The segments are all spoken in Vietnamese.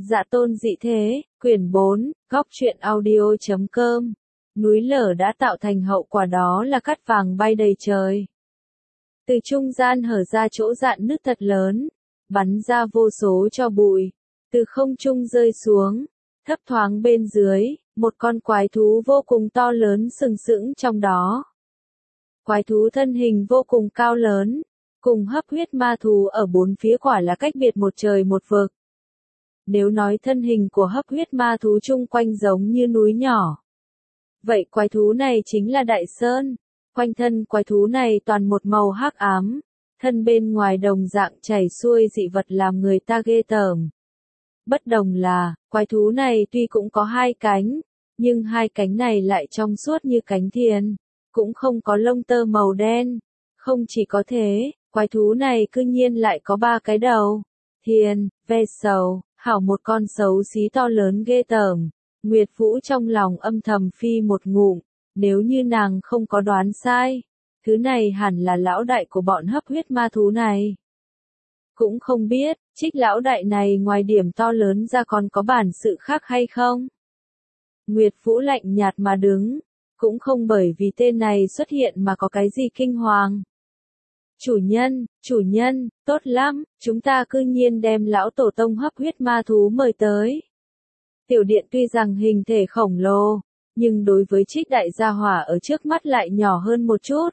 Dạ tôn dị thế, quyển 4, góc truyện audio.com. Núi lở đã tạo thành hậu quả đó là cát vàng bay đầy trời. Từ trung gian hở ra chỗ rạn nứt thật lớn, bắn ra vô số tro bụi, từ không trung rơi xuống, thấp thoáng bên dưới, một con quái thú vô cùng to lớn sừng sững trong đó. Quái thú thân hình vô cùng cao lớn, cùng hấp huyết ma thú ở bốn phía quả là cách biệt một trời một vực. Nếu nói thân hình của hấp huyết ma thú chung quanh giống như núi nhỏ, vậy quái thú này chính là đại sơn. Quanh thân quái thú này toàn một màu hắc ám, thân bên ngoài đồng dạng chảy xuôi dị vật làm người ta ghê tởm. Bất đồng là, quái thú này tuy cũng có hai cánh, nhưng hai cánh này lại trong suốt như cánh thiền, cũng không có lông tơ màu đen. Không chỉ có thế, quái thú này cư nhiên lại có ba cái đầu. Thiền, ve sầu, hảo một con xấu xí to lớn ghê tởm. Nguyệt Vũ trong lòng âm thầm phi một ngụm, nếu như nàng không có đoán sai, thứ này hẳn là lão đại của bọn hấp huyết ma thú này. Cũng không biết, Trích lão đại này ngoài điểm to lớn ra còn có bản sự khác hay không? Nguyệt Vũ lạnh nhạt mà đứng, cũng không bởi vì tên này xuất hiện mà có cái gì kinh hoàng. Chủ nhân, tốt lắm, chúng ta cư nhiên đem lão tổ tông hấp huyết ma thú mời tới. Tiểu điện tuy rằng hình thể khổng lồ, nhưng đối với Trích đại gia hỏa ở trước mắt lại nhỏ hơn một chút.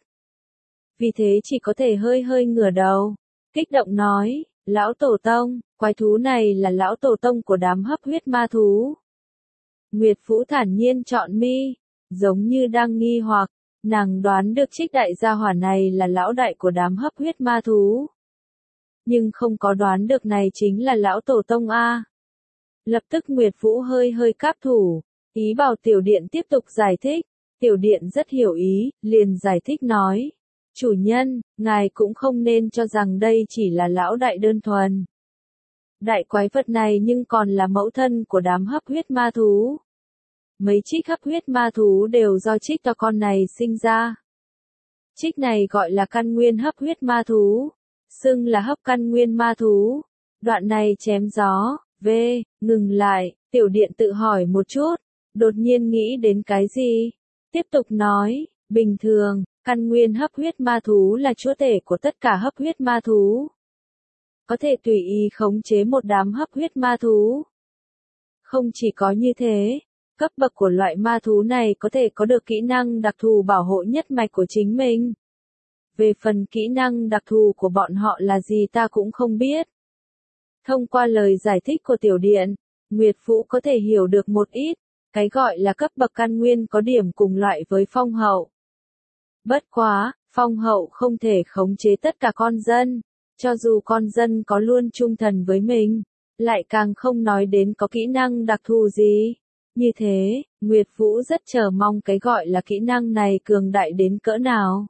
Vì thế chỉ có thể hơi hơi ngửa đầu, kích động nói, lão tổ tông, quái thú này là lão tổ tông của đám hấp huyết ma thú. Nguyệt Vũ thản nhiên chọn mi, giống như đang nghi hoặc, nàng đoán được Trích đại gia hỏa này là lão đại của đám hấp huyết ma thú. Nhưng không có đoán được này chính là lão tổ tông A. Lập tức Nguyệt Vũ hơi hơi cáp thủ, ý bảo tiểu điện tiếp tục giải thích. Tiểu điện rất hiểu ý, liền giải thích nói. Chủ nhân, ngài cũng không nên cho rằng đây chỉ là lão đại đơn thuần. Đại quái vật này nhưng còn là mẫu thân của đám hấp huyết ma thú. Mấy Trích hấp huyết ma thú đều do Trích to con này sinh ra. Trích này gọi là căn nguyên hấp huyết ma thú, xưng là hấp căn nguyên ma thú. Đoạn này chém gió, ngừng lại, tiểu điện tự hỏi một chút, đột nhiên nghĩ đến cái gì? Tiếp tục nói, bình thường, căn nguyên hấp huyết ma thú là chúa tể của tất cả hấp huyết ma thú. Có thể tùy ý khống chế một đám hấp huyết ma thú. Không chỉ có như thế, cấp bậc của loại ma thú này có thể có được kỹ năng đặc thù bảo hộ nhất mạch của chính mình. Về phần kỹ năng đặc thù của bọn họ là gì ta cũng không biết. Thông qua lời giải thích của tiểu điện, Nguyệt Vũ có thể hiểu được một ít, cái gọi là cấp bậc căn nguyên có điểm cùng loại với phong hậu. Bất quá, phong hậu không thể khống chế tất cả con dân, cho dù con dân có luôn trung thần với mình, lại càng không nói đến có kỹ năng đặc thù gì. Như thế, Nguyệt Vũ rất chờ mong cái gọi là kỹ năng này cường đại đến cỡ nào.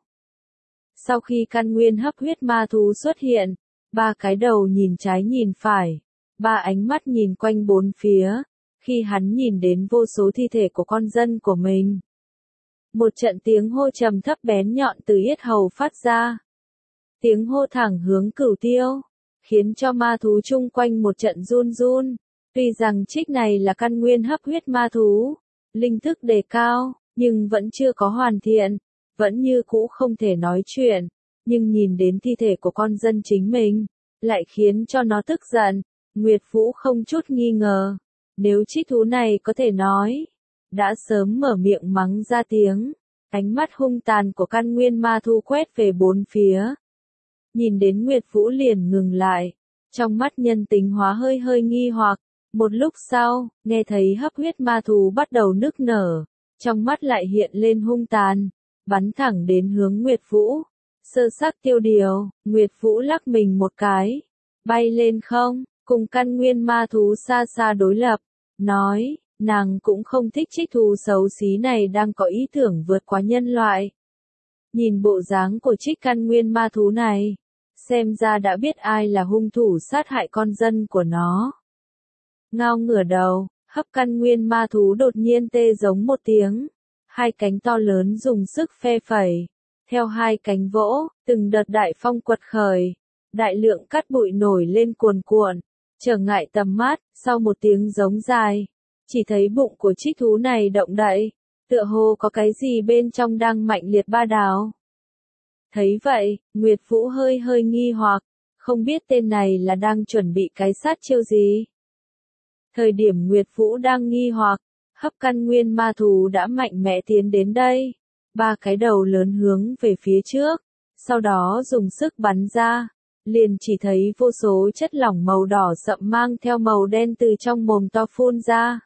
Sau khi căn nguyên hấp huyết ma thú xuất hiện, ba cái đầu nhìn trái nhìn phải, ba ánh mắt nhìn quanh bốn phía, khi hắn nhìn đến vô số thi thể của con dân của mình. Một trận tiếng hô trầm thấp bén nhọn từ yết hầu phát ra. Tiếng hô thẳng hướng Cửu Tiêu, khiến cho ma thú chung quanh một trận run run. Tuy rằng Trích này là căn nguyên hấp huyết ma thú, linh thức đề cao, nhưng vẫn chưa có hoàn thiện, vẫn như cũ không thể nói chuyện, nhưng nhìn đến thi thể của con dân chính mình, lại khiến cho nó tức giận. Nguyệt Vũ không chút nghi ngờ, nếu Trích thú này có thể nói, đã sớm mở miệng mắng ra tiếng. Ánh mắt hung tàn của căn nguyên ma thú quét về bốn phía. Nhìn đến Nguyệt Vũ liền ngừng lại, trong mắt nhân tính hóa hơi hơi nghi hoặc. Một lúc sau, nghe thấy hấp huyết ma thú bắt đầu nức nở, trong mắt lại hiện lên hung tàn, bắn thẳng đến hướng Nguyệt Vũ. Sơ sắc tiêu điều, Nguyệt Vũ lắc mình một cái, bay lên không, cùng căn nguyên ma thú xa xa đối lập, nói, nàng cũng không thích Trích thú xấu xí này đang có ý tưởng vượt qua nhân loại. Nhìn bộ dáng của Trích căn nguyên ma thú này, xem ra đã biết ai là hung thủ sát hại con dân của nó. Ngao ngửa đầu, hấp căn nguyên ma thú đột nhiên tê giống một tiếng, hai cánh to lớn dùng sức phe phẩy, theo hai cánh vỗ, từng đợt đại phong quật khởi, đại lượng cát bụi nổi lên cuồn cuộn, trở ngại tầm mắt, sau một tiếng giống dài, chỉ thấy bụng của trích thú này động đậy, tựa hồ có cái gì bên trong đang mạnh liệt ba đào. Thấy vậy, Nguyệt Vũ hơi hơi nghi hoặc, không biết tên này là đang chuẩn bị cái sát chiêu gì. Thời điểm Nguyệt Vũ đang nghi hoặc, hấp căn nguyên ma thú đã mạnh mẽ tiến đến đây, ba cái đầu lớn hướng về phía trước, sau đó dùng sức bắn ra, liền chỉ thấy vô số chất lỏng màu đỏ sậm mang theo màu đen từ trong mồm to phun ra.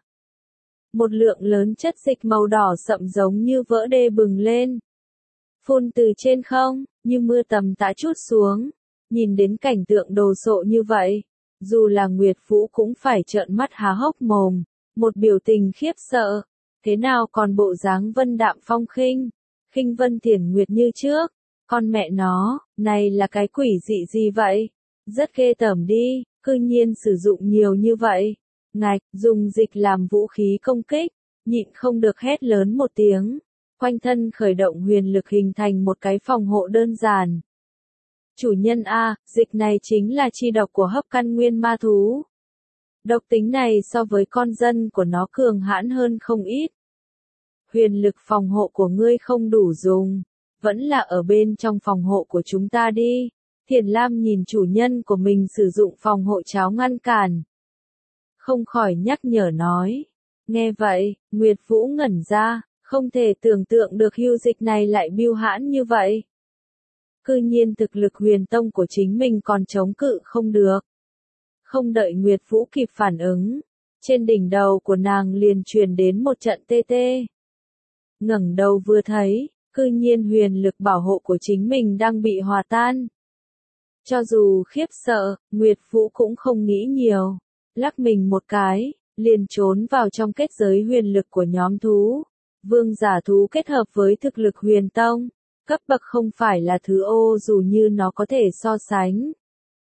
Một lượng lớn chất dịch màu đỏ sậm giống như vỡ đê bừng lên, phun từ trên không, như mưa tầm tã trút xuống. Nhìn đến cảnh tượng đồ sộ như vậy, dù là Nguyệt Vũ cũng phải trợn mắt há hốc mồm, một biểu tình khiếp sợ, thế nào còn bộ dáng vân đạm phong khinh, khinh vân thiển nguyệt như trước, con mẹ nó, này là cái quỷ dị gì vậy, rất ghê tởm đi, cư nhiên sử dụng nhiều như vậy, ngạch, dùng dịch làm vũ khí công kích, nhịn không được hét lớn một tiếng, quanh thân khởi động huyền lực hình thành một cái phòng hộ đơn giản. Chủ nhân A, dịch này chính là chi độc của hấp căn nguyên ma thú. Độc tính này so với con dân của nó cường hãn hơn không ít. Huyền lực phòng hộ của ngươi không đủ dùng, vẫn là ở bên trong phòng hộ của chúng ta đi. Thiền Lam nhìn chủ nhân của mình sử dụng phòng hộ cháo ngăn cản. Không khỏi nhắc nhở nói. Nghe vậy, Nguyệt Vũ ngẩn ra, không thể tưởng tượng được hưu dịch này lại biêu hãn như vậy. Cư nhiên thực lực huyền tông của chính mình còn chống cự không được. Không đợi Nguyệt Vũ kịp phản ứng, trên đỉnh đầu của nàng liền truyền đến một trận tê tê. Ngẩng đầu vừa thấy, cư nhiên huyền lực bảo hộ của chính mình đang bị hòa tan. Cho dù khiếp sợ, Nguyệt Vũ cũng không nghĩ nhiều, lắc mình một cái, liền trốn vào trong kết giới huyền lực của nhóm thú. Vương giả thú kết hợp với thực lực huyền tông, cấp bậc không phải là thứ ô dù như nó có thể so sánh.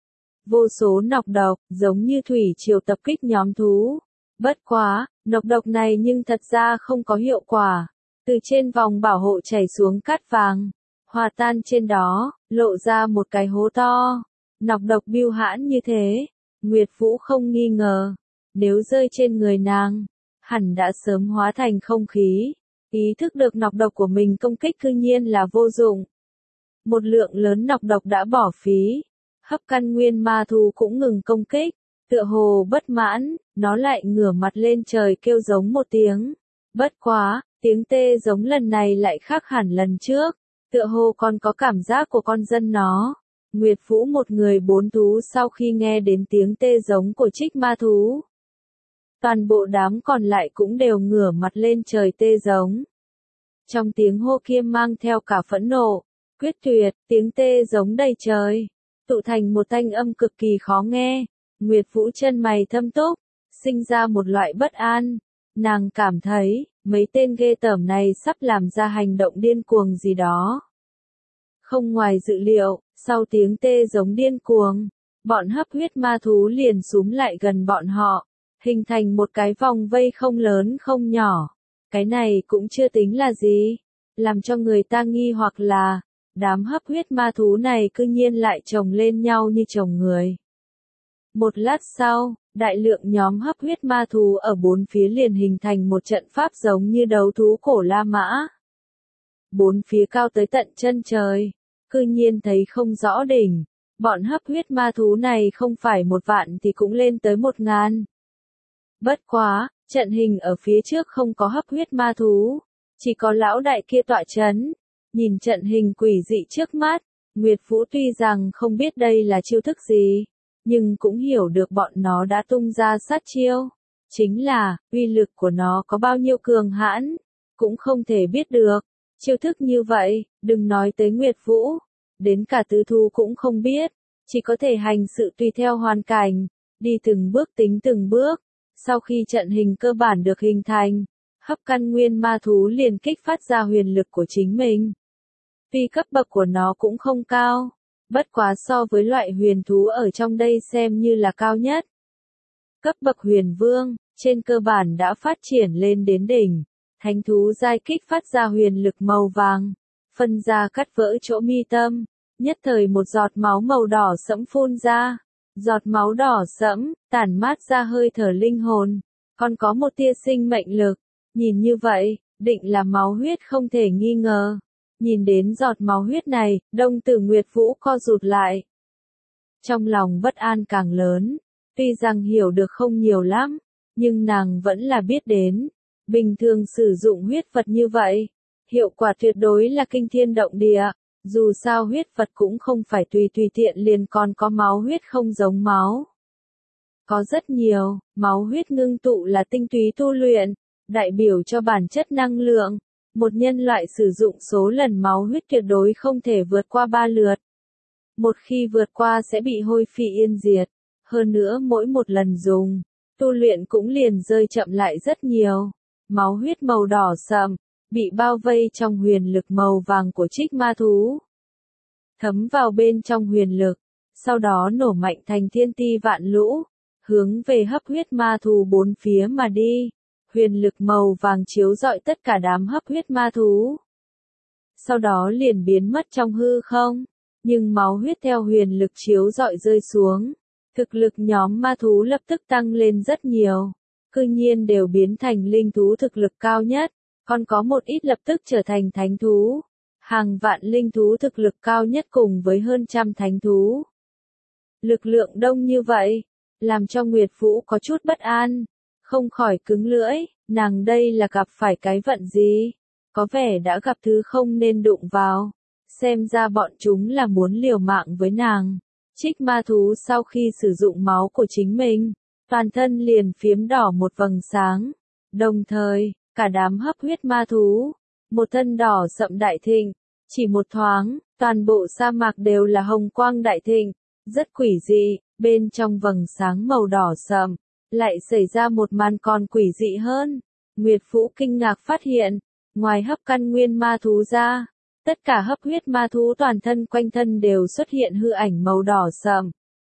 Vô số nọc độc, giống như thủy triều tập kích nhóm thú. Bất quá, nọc độc này nhưng thật ra không có hiệu quả. Từ trên vòng bảo hộ chảy xuống cát vàng, hòa tan trên đó, lộ ra một cái hố to. Nọc độc biêu hãn như thế, Nguyệt Vũ không nghi ngờ, nếu rơi trên người nàng, hẳn đã sớm hóa thành không khí. Ý thức được nọc độc của mình công kích cư nhiên là vô dụng. Một lượng lớn nọc độc đã bỏ phí, hấp căn nguyên ma thú cũng ngừng công kích, tựa hồ bất mãn, nó lại ngửa mặt lên trời kêu giống một tiếng. Bất quá, tiếng tê giống lần này lại khác hẳn lần trước, tựa hồ còn có cảm giác của con dân nó. Nguyệt Vũ một người bốn thú sau khi nghe đến tiếng tê giống của trích ma thú. Toàn bộ đám còn lại cũng đều ngửa mặt lên trời tê giống. Trong tiếng hô kia mang theo cả phẫn nộ, quyết tuyệt, tiếng tê giống đầy trời, tụ thành một thanh âm cực kỳ khó nghe. Nguyệt Vũ chân mày thâm túc, sinh ra một loại bất an. Nàng cảm thấy, mấy tên ghê tởm này sắp làm ra hành động điên cuồng gì đó. Không ngoài dự liệu, sau tiếng tê giống điên cuồng, bọn hấp huyết ma thú liền súm lại gần bọn họ, hình thành một cái vòng vây không lớn không nhỏ. Cái này cũng chưa tính là gì, làm cho người ta nghi hoặc là, đám hấp huyết ma thú này cư nhiên lại chồng lên nhau như chồng người. Một lát sau, đại lượng nhóm hấp huyết ma thú ở bốn phía liền hình thành một trận pháp giống như đấu thú cổ La Mã. Bốn phía cao tới tận chân trời, cư nhiên thấy không rõ đỉnh, bọn hấp huyết ma thú này không phải 1.000 thì cũng lên tới 1.000. Bất quá, trận hình ở phía trước không có hấp huyết ma thú, chỉ có lão đại kia tọa chấn. Nhìn trận hình quỷ dị trước mắt, Nguyệt Vũ tuy rằng không biết đây là chiêu thức gì, nhưng cũng hiểu được bọn nó đã tung ra sát chiêu. Chính là, uy lực của nó có bao nhiêu cường hãn, cũng không thể biết được. Chiêu thức như vậy, đừng nói tới Nguyệt Vũ, đến cả tứ thú cũng không biết, chỉ có thể hành sự tùy theo hoàn cảnh, đi từng bước tính từng bước. Sau khi trận hình cơ bản được hình thành, hấp căn nguyên ma thú liền kích phát ra huyền lực của chính mình. Tuy cấp bậc của nó cũng không cao, bất quá so với loại huyền thú ở trong đây xem như là cao nhất. Cấp bậc huyền vương, trên cơ bản đã phát triển lên đến đỉnh, thánh thú giai kích phát ra huyền lực màu vàng, phân ra cắt vỡ chỗ mi tâm, nhất thời một giọt máu màu đỏ sẫm phun ra, Giọt máu đỏ sẫm, tản mát ra hơi thở linh hồn, còn có một tia sinh mệnh lực. Nhìn như vậy, định là máu huyết không thể nghi ngờ. Nhìn đến giọt máu huyết này, Đông Tử Nguyệt Vũ co rụt lại. Trong lòng bất an càng lớn, tuy rằng hiểu được không nhiều lắm, nhưng nàng vẫn là biết đến. Bình thường sử dụng huyết vật như vậy, hiệu quả tuyệt đối là kinh thiên động địa. Dù sao huyết vật cũng không phải tùy tiện liền, còn có máu huyết không giống máu. Có rất nhiều, máu huyết ngưng tụ là tinh túy tu luyện, đại biểu cho bản chất năng lượng. Một nhân loại sử dụng số lần máu huyết tuyệt đối không thể vượt qua 3 lượt. Một khi vượt qua sẽ bị hôi phi yên diệt. Hơn nữa mỗi một lần dùng, tu luyện cũng liền rơi chậm lại rất nhiều. Máu huyết màu đỏ sậm, bị bao vây trong huyền lực màu vàng của trích ma thú. Thấm vào bên trong huyền lực, sau đó nổ mạnh thành thiên ti vạn lũ, hướng về hấp huyết ma thú bốn phía mà đi. Huyền lực màu vàng chiếu rọi tất cả đám hấp huyết ma thú. Sau đó liền biến mất trong hư không, nhưng máu huyết theo huyền lực chiếu rọi rơi xuống. Thực lực nhóm ma thú lập tức tăng lên rất nhiều, cư nhiên đều biến thành linh thú thực lực cao nhất, còn có một ít lập tức trở thành thánh thú. Hàng vạn linh thú thực lực cao nhất cùng với hơn trăm thánh thú. Lực lượng đông như vậy, làm cho Nguyệt Vũ có chút bất an, không khỏi cứng lưỡi, nàng đây là gặp phải cái vận gì? Có vẻ đã gặp thứ không nên đụng vào, xem ra bọn chúng là muốn liều mạng với nàng. Trích ma thú sau khi sử dụng máu của chính mình, toàn thân liền phiếm đỏ một vầng sáng, đồng thời, cả đám hấp huyết ma thú, một thân đỏ sậm đại thịnh, chỉ một thoáng, toàn bộ sa mạc đều là hồng quang đại thịnh, rất quỷ dị, bên trong vầng sáng màu đỏ sậm, lại xảy ra một màn còn quỷ dị hơn. Nguyệt Vũ kinh ngạc phát hiện, ngoài hấp căn nguyên ma thú ra, tất cả hấp huyết ma thú toàn thân quanh thân đều xuất hiện hư ảnh màu đỏ sậm.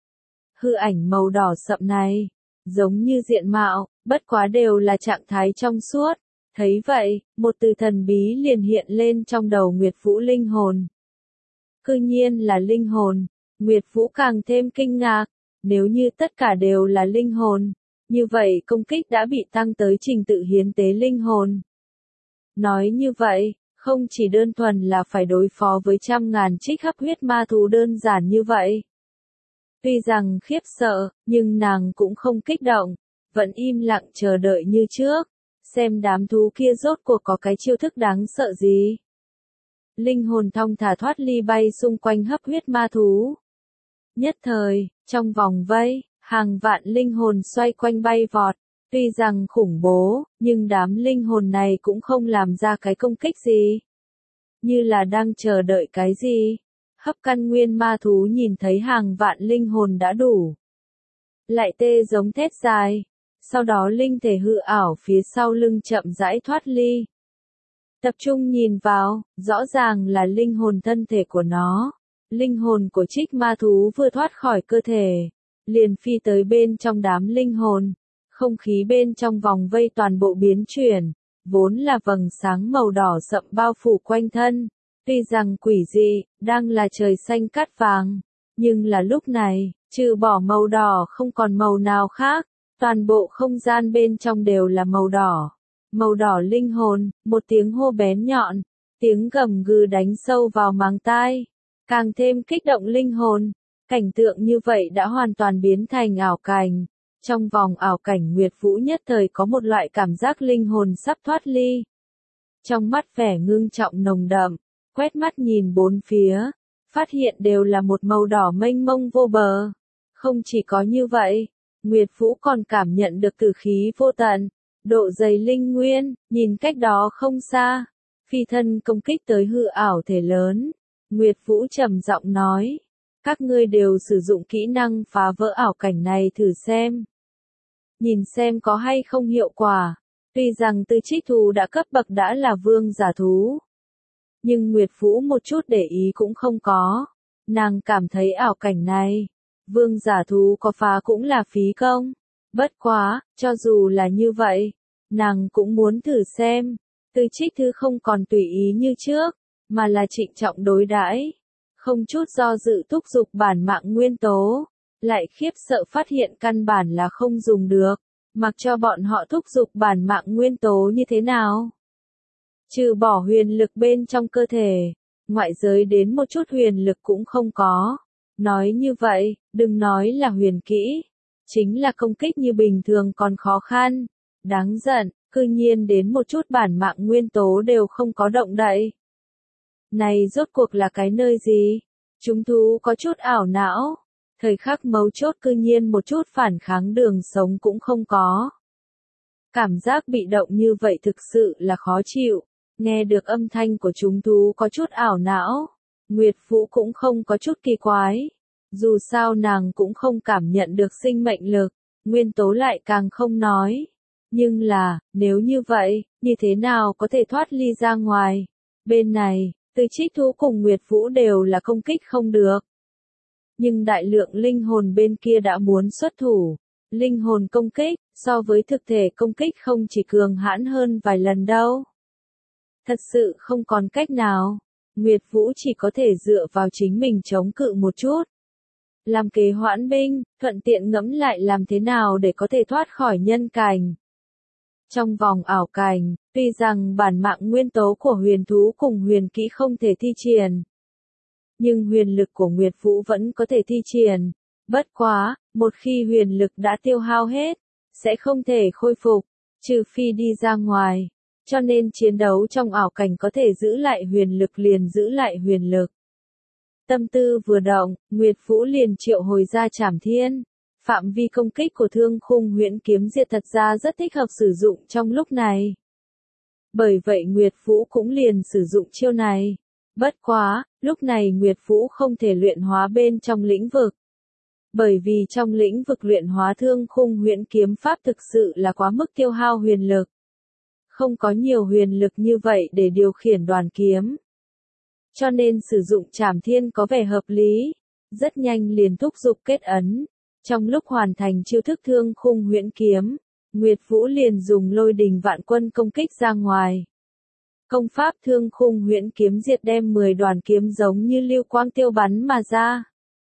Hư ảnh màu đỏ sậm này, giống như diện mạo, bất quá đều là trạng thái trong suốt. Thấy vậy, một từ thần bí liền hiện lên trong đầu Nguyệt Vũ linh hồn. Cư nhiên là linh hồn, Nguyệt Vũ càng thêm kinh ngạc, nếu như tất cả đều là linh hồn, như vậy công kích đã bị tăng tới trình tự hiến tế linh hồn. Nói như vậy, không chỉ đơn thuần là phải đối phó với trăm ngàn trích hấp huyết ma thú đơn giản như vậy. Tuy rằng khiếp sợ, nhưng nàng cũng không kích động, vẫn im lặng chờ đợi như trước, xem đám thú kia rốt cuộc có cái chiêu thức đáng sợ gì. Linh hồn thong thả thoát ly bay xung quanh hấp huyết ma thú. Nhất thời, trong vòng vây, hàng vạn linh hồn xoay quanh bay vọt, tuy rằng khủng bố, nhưng đám linh hồn này cũng không làm ra cái công kích gì. Như là đang chờ đợi cái gì. Hấp căn nguyên ma thú nhìn thấy hàng vạn linh hồn đã đủ. Lại tê giống thét dài. Sau đó linh thể hư ảo phía sau lưng chậm rãi thoát ly. Tập trung nhìn vào, rõ ràng là linh hồn thân thể của nó. Linh hồn của trích ma thú vừa thoát khỏi cơ thể, liền phi tới bên trong đám linh hồn. Không khí bên trong vòng vây toàn bộ biến chuyển, vốn là vầng sáng màu đỏ sậm bao phủ quanh thân. Tuy rằng quỷ dị, đang là trời xanh cát vàng, nhưng là lúc này, trừ bỏ màu đỏ không còn màu nào khác, toàn bộ không gian bên trong đều là màu đỏ. Màu đỏ linh hồn, một tiếng hô bén nhọn, tiếng gầm gừ đánh sâu vào màng tai, càng thêm kích động linh hồn. Cảnh tượng như vậy đã hoàn toàn biến thành ảo cảnh. Trong vòng ảo cảnh Nguyệt Vũ nhất thời có một loại cảm giác linh hồn sắp thoát ly. Trong mắt vẻ ngưng trọng nồng đậm, quét mắt nhìn bốn phía, phát hiện đều là một màu đỏ mênh mông vô bờ. Không chỉ có như vậy, Nguyệt Vũ còn cảm nhận được tử khí vô tận, độ dày linh nguyên, nhìn cách đó không xa, phi thân công kích tới hư ảo thể lớn. Nguyệt Vũ trầm giọng nói, các ngươi đều sử dụng kỹ năng phá vỡ ảo cảnh này thử xem. Nhìn xem có hay không hiệu quả. Tuy rằng từ trích thú đã cấp bậc đã là vương giả thú, nhưng Nguyệt Vũ một chút để ý cũng không có. Nàng cảm thấy ảo cảnh này, vương giả thú có phá cũng là phí công. Bất quá, cho dù là như vậy, nàng cũng muốn thử xem. Từ trích thư không còn tùy ý như trước, mà là trịnh trọng đối đãi, không chút do dự thúc giục bản mạng nguyên tố. lại khiếp sợ phát hiện căn bản là không dùng được, mặc cho bọn họ thúc giục bản mạng nguyên tố như thế nào. Trừ bỏ huyền lực bên trong cơ thể, ngoại giới đến một chút huyền lực cũng không có. Nói như vậy, đừng nói là huyền kỹ, chính là công kích như bình thường còn khó khăn. Đáng giận, cư nhiên đến một chút bản mạng nguyên tố đều không có động đậy. Này rốt cuộc là cái nơi gì? Chúng thú có chút ảo não. Thời khắc mấu chốt cư nhiên một chút phản kháng đường sống cũng không có. Cảm giác bị động như vậy thực sự là khó chịu. Nghe được âm thanh của chúng thú có chút ảo não. Nguyệt Vũ cũng không có chút kỳ quái. Dù sao nàng cũng không cảm nhận được sinh mệnh lực, nguyên tố lại càng không nói. Nhưng là, nếu như vậy, như thế nào có thể thoát ly ra ngoài? Bên này, Từ Trích Thú cùng Nguyệt Vũ đều là công kích không được. Nhưng đại lượng linh hồn bên kia đã muốn xuất thủ. Linh hồn công kích, so với thực thể công kích không chỉ cường hãn hơn vài lần đâu. Thật sự không còn cách nào. Nguyệt Vũ chỉ có thể dựa vào chính mình chống cự một chút. Làm kế hoãn binh, thuận tiện ngẫm lại làm thế nào để có thể thoát khỏi nhân cảnh. Trong vòng ảo cảnh, tuy rằng bản mạng nguyên tố của huyền thú cùng huyền kỹ không thể thi triển. Nhưng huyền lực của Nguyệt Vũ vẫn có thể thi triển. Bất quá, một khi huyền lực đã tiêu hao hết, sẽ không thể khôi phục, trừ phi đi ra ngoài. Cho nên chiến đấu trong ảo cảnh có thể giữ lại huyền lực liền giữ lại huyền lực. Tâm tư vừa động, Nguyệt Vũ liền triệu hồi ra Trảm Thiên. Phạm vi công kích của Thương Khung Huyễn Kiếm Diệt thật ra rất thích hợp sử dụng trong lúc này. Bởi vậy Nguyệt Vũ cũng liền sử dụng chiêu này. Bất quá, lúc này Nguyệt Vũ không thể luyện hóa bên trong lĩnh vực. Bởi vì trong lĩnh vực luyện hóa Thương Khung Huyễn Kiếm Pháp thực sự là quá mức tiêu hao huyền lực. Không có nhiều huyền lực như vậy để điều khiển đoàn kiếm. Cho nên sử dụng Trảm Thiên có vẻ hợp lý. Rất nhanh liền thúc giục kết ấn. Trong lúc hoàn thành chiêu thức Thương Khung Huyễn Kiếm, Nguyệt Vũ liền dùng Lôi Đình Vạn Quân công kích ra ngoài. Công pháp Thương Khung Huyễn Kiếm Diệt đem 10 đoàn kiếm giống như lưu quang tiêu bắn mà ra.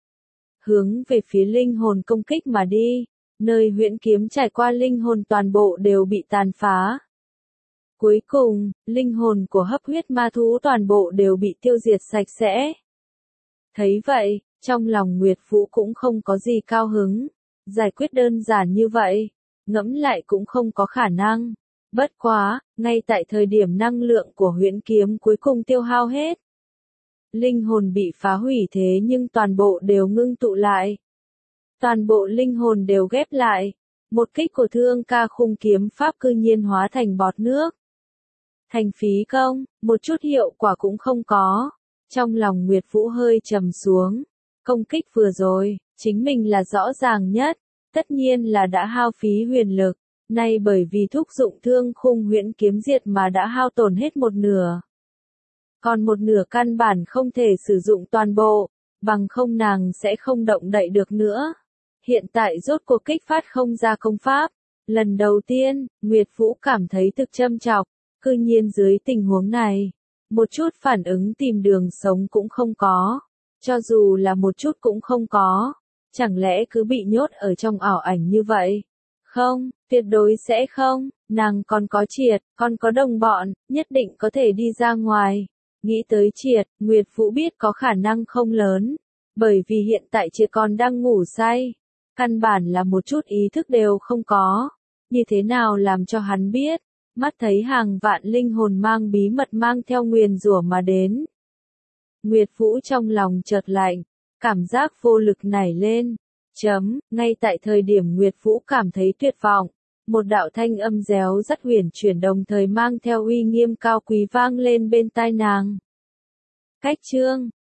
Hướng về phía linh hồn công kích mà đi, nơi huyễn kiếm trải qua linh hồn toàn bộ đều bị tàn phá. Cuối cùng, linh hồn của hấp huyết ma thú toàn bộ đều bị tiêu diệt sạch sẽ. Thấy vậy, trong lòng Nguyệt Vũ cũng không có gì cao hứng. Giải quyết đơn giản như vậy, ngẫm lại cũng không có khả năng. Bất quá, ngay tại thời điểm năng lượng của huyễn kiếm cuối cùng tiêu hao hết. Linh hồn bị phá hủy thế nhưng toàn bộ đều ngưng tụ lại. Toàn bộ linh hồn đều ghép lại. Một kích của Thương Ca Khung Kiếm Pháp cư nhiên hóa thành bọt nước. Thành phí công, một chút hiệu quả cũng không có. Trong lòng Nguyệt Vũ hơi trầm xuống. Công kích vừa rồi, chính mình là rõ ràng nhất. Tất nhiên là đã hao phí huyền lực. Nay bởi vì thúc dụng Thương Khung Huyễn Kiếm Diệt mà đã hao tổn hết một nửa. Còn một nửa căn bản không thể sử dụng toàn bộ, bằng không nàng sẽ không động đậy được nữa. Hiện tại rốt cuộc kích phát không ra công pháp. Lần đầu tiên, Nguyệt Vũ cảm thấy thực châm chọc, cư nhiên dưới tình huống này, một chút phản ứng tìm đường sống cũng không có. Cho dù là một chút cũng không có, chẳng lẽ cứ bị nhốt ở trong ảo ảnh như vậy? Không, tuyệt đối sẽ không, nàng còn có Triệt, còn có đồng bọn, nhất định có thể đi ra ngoài. Nghĩ tới Triệt, Nguyệt Vũ biết có khả năng không lớn, bởi vì hiện tại Triệt còn đang ngủ say, căn bản là một chút ý thức đều không có. Như thế nào làm cho hắn biết, mắt thấy hàng vạn linh hồn mang bí mật mang theo nguyền rủa mà đến. Nguyệt Vũ trong lòng chợt lạnh, cảm giác vô lực nảy lên. Ngay tại thời điểm Nguyệt Vũ cảm thấy tuyệt vọng, một đạo thanh âm réo rất huyền chuyển đồng thời mang theo uy nghiêm cao quý vang lên bên tai nàng. Cách chương